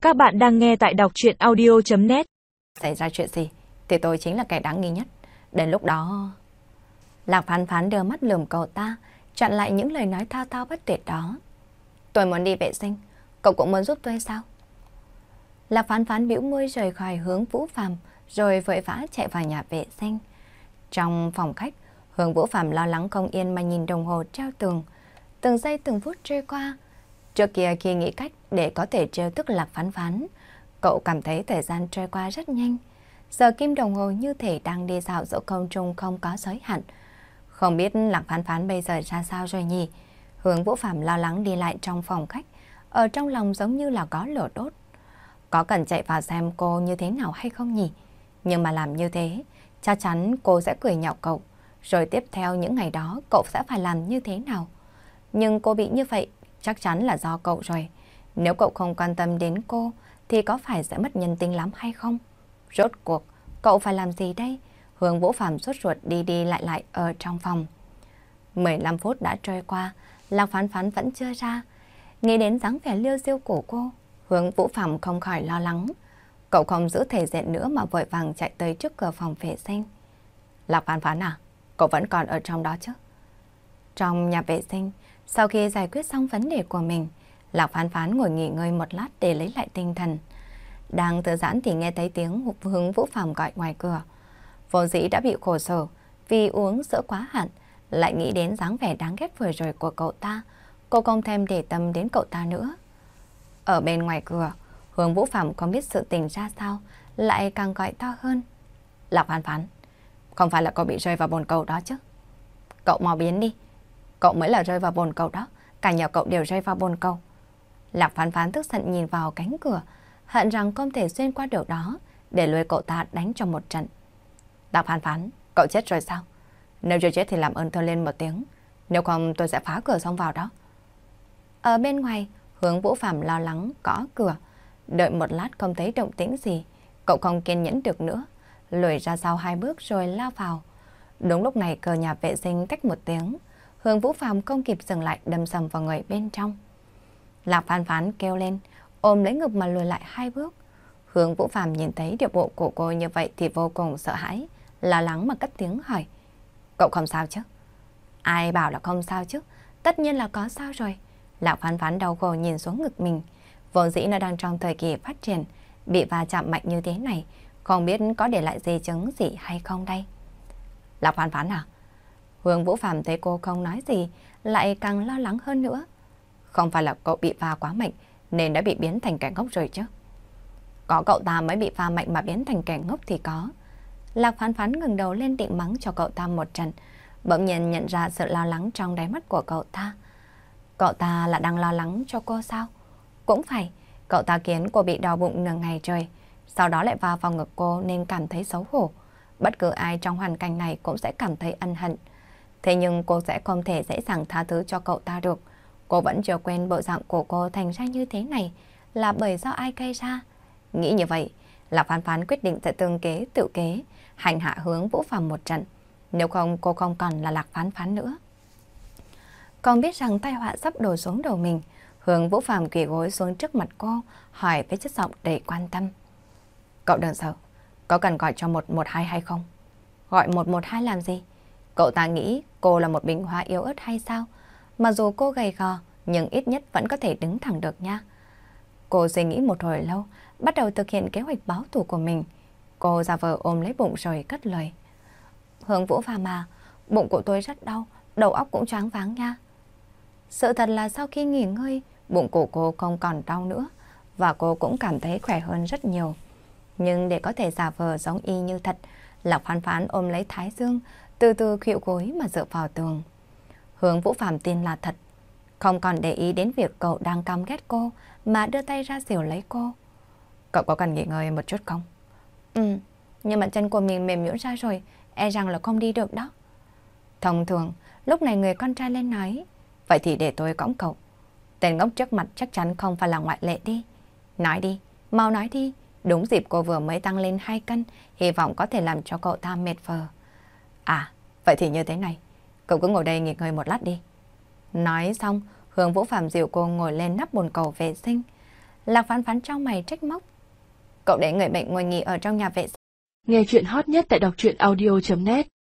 Các bạn đang nghe tại đọc truyện audio.net. Xảy ra chuyện gì thì tôi chính là kẻ đáng nghi nhất. Đến lúc đó... Lạc Phán Phán đưa mắt lườm cậu ta, chặn lại những lời nói thao thao bất tuyệt đó. Tôi muốn đi vệ sinh, cậu cũng muốn giúp tôi sao? Lạc Phán Phán bĩu môi rời khỏi hướng Vũ Phàm, rồi vội vã chạy vào nhà vệ sinh. Trong phòng khách, Hướng Vũ Phàm lo lắng không yên mà nhìn đồng hồ treo tường. Từng giây từng phút trôi qua. Trước kia khi nghĩ cách để có thể trêu tức Lạc Phán Phán, cậu cảm thấy thời gian trôi qua rất nhanh. Giờ kim đồng hồ như thể đang đi dạo giữa không trung không có giới hạn. Không biết Lạc Phán Phán bây giờ ra sao rồi nhỉ? Hướng Vũ Phàm lo lắng đi lại trong phòng khách, ở trong lòng giống như là có lửa đốt. Có cần chạy vào xem cô như thế nào hay không nhỉ? Nhưng mà làm như thế, chắc chắn cô sẽ cười nhạo cậu. Rồi tiếp theo những ngày đó cậu sẽ phải làm như thế nào? Nhưng cô bị như vậy chắc chắn là do cậu rồi. Nếu cậu không quan tâm đến cô thì có phải sẽ mất nhân tính lắm hay không? Rốt cuộc, cậu phải làm gì đây? Hướng Vũ Phàm sốt ruột đi đi lại ở trong phòng. 15 phút đã trôi qua, Lạc Phán Phán vẫn chưa ra. Nghĩ đến dáng vẻ liêu xiêu của cô, Hướng Vũ Phàm không khỏi lo lắng. Cậu không giữ thể diện nữa mà vội vàng chạy tới trước cửa phòng vệ sinh. Lạc Phán Phán à, cậu vẫn còn ở trong đó chứ? Trong nhà vệ sinh, sau khi giải quyết xong vấn đề của mình, Lạc Phán Phán ngồi nghỉ ngơi một lát để lấy lại tinh thần. Đang thư giãn thì nghe thấy tiếng Hướng Vũ Phàm gọi ngoài cửa. Vô dĩ đã bị khổ sở vì uống sữa quá hạn, lại nghĩ đến dáng vẻ đáng ghét vừa rồi của cậu ta. Cô không thèm để tâm đến cậu ta nữa. Ở bên ngoài cửa, Hướng Vũ Phàm không biết sự tình ra sao, lại càng gọi to hơn. Lạc Phán Phán, không phải là cậu bị rơi vào bồn cầu đó chứ? Cậu mau biến đi. Cậu mới là rơi vào bồn cầu đó, cả nhà cậu đều rơi vào bồn cầu. Lạc Phán Phán tức giận nhìn vào cánh cửa, hận rằng không thể xuyên qua điều đó để lôi cậu ta đánh cho một trận. Lạc Phán Phán, cậu chết rồi sao? Nếu chưa chết thì làm ơn thưa lên một tiếng, nếu không tôi sẽ phá cửa xông vào đó. Ở bên ngoài, Hướng Vũ Phàm lo lắng gõ cửa, đợi một lát không thấy động tĩnh gì, cậu không kiên nhẫn được nữa, lùi ra sau 2 bước rồi lao vào. Đúng lúc này cửa nhà vệ sinh tách một tiếng, Hướng Vũ Phàm không kịp dừng lại đâm sầm vào người bên trong. Lạc Phán Phán kêu lên, ôm lấy ngực mà lùi lại 2 bước. Hướng Vũ Phàm nhìn thấy điệu bộ của cô như vậy thì vô cùng sợ hãi, lo lắng mà cất tiếng hỏi. Cậu không sao chứ? Ai bảo là không sao chứ? Tất nhiên là có sao rồi. Lạc Phán Phán đau khổ nhìn xuống ngực mình. Vốn dĩ nó đang trong thời kỳ phát triển, bị va chạm mạnh như thế này, không biết có để lại di chứng gì hay không đây. Lạc Phán Phán à? Hướng Vũ Phàm thấy cô không nói gì, lại càng lo lắng hơn nữa. Không phải là cậu bị va quá mạnh nên đã bị biến thành kẻ ngốc rồi chứ? Có cậu ta mới bị va mạnh mà biến thành kẻ ngốc thì có. Lạc Phán Phán ngẩng đầu lên định mắng cho cậu ta một trận, bỗng nhiên nhận ra sự lo lắng trong đáy mắt của cậu ta. Cậu ta là đang lo lắng cho cô sao? Cũng phải, cậu ta khiến cô bị đau bụng nửa ngày trời, sau đó lại va vào ngực cô nên cảm thấy xấu hổ. Bất cứ ai trong hoàn cảnh này cũng sẽ cảm thấy ân hận. Thế nhưng cô sẽ không thể dễ dàng tha thứ cho cậu ta được. Cô vẫn chưa quên bộ dạng của cô thành ra như thế này là bởi do ai gây ra. Nghĩ như vậy, Lạc Phán Phán quyết định sẽ tương kế tự kế, hành hạ Hướng Vũ Phàm một trận. Nếu không cô không còn là Lạc Phán Phán nữa. Còn biết rằng tai họa sắp đổ xuống đầu mình, Hướng Vũ Phàm quỳ gối xuống trước mặt cô, hỏi với chất giọng đầy quan tâm. Cậu đừng sợ, có cần gọi cho 112 hay không? Gọi 112 làm gì? Cậu ta nghĩ cô là một bình hoa yếu ớt hay sao? Mà dù cô gầy gò, nhưng ít nhất vẫn có thể đứng thẳng được nha. Cô suy nghĩ một hồi lâu, bắt đầu thực hiện kế hoạch báo thù của mình. Cô giả vờ ôm lấy bụng rồi cất lời. Hướng Vũ Phàm à, bụng của tôi rất đau, đầu óc cũng choáng váng nha. Sự thật là sau khi nghỉ ngơi, bụng của cô không còn đau nữa, và cô cũng cảm thấy khỏe hơn rất nhiều. Nhưng để có thể giả vờ giống y như thật, Lạc Phán Phán ôm lấy thái dương, từ từ khuỵu gối mà dựa vào tường. Hướng Vũ Phàm tin là thật, không còn để ý đến việc cậu đang căm ghét cô mà đưa tay ra dìu lấy cô. Cậu có cần nghỉ ngơi một chút không? Nhưng mà chân của mình mềm nhũn ra rồi, e rằng là không đi được đó. Thông thường, lúc này người con trai lên nói, vậy thì để tôi cõng cậu. Tên ngốc trước mặt chắc chắn không phải là ngoại lệ đi. Nói đi, mau nói đi. Đúng dịp cô vừa mới tăng lên 2 cân, hy vọng có thể làm cho cậu ta mệt phờ. À, vậy thì như thế này, cậu cứ ngồi đây nghỉ ngơi một lát đi. Nói xong, Hướng Vũ Phàm dìu cô ngồi lên nắp bồn cầu vệ sinh. Lạc Phán Phán trong mày trách móc. Cậu để người bệnh ngồi nghỉ ở trong nhà vệ sinh. Nghe chuyện hot nhất tại đọc truyện audio.net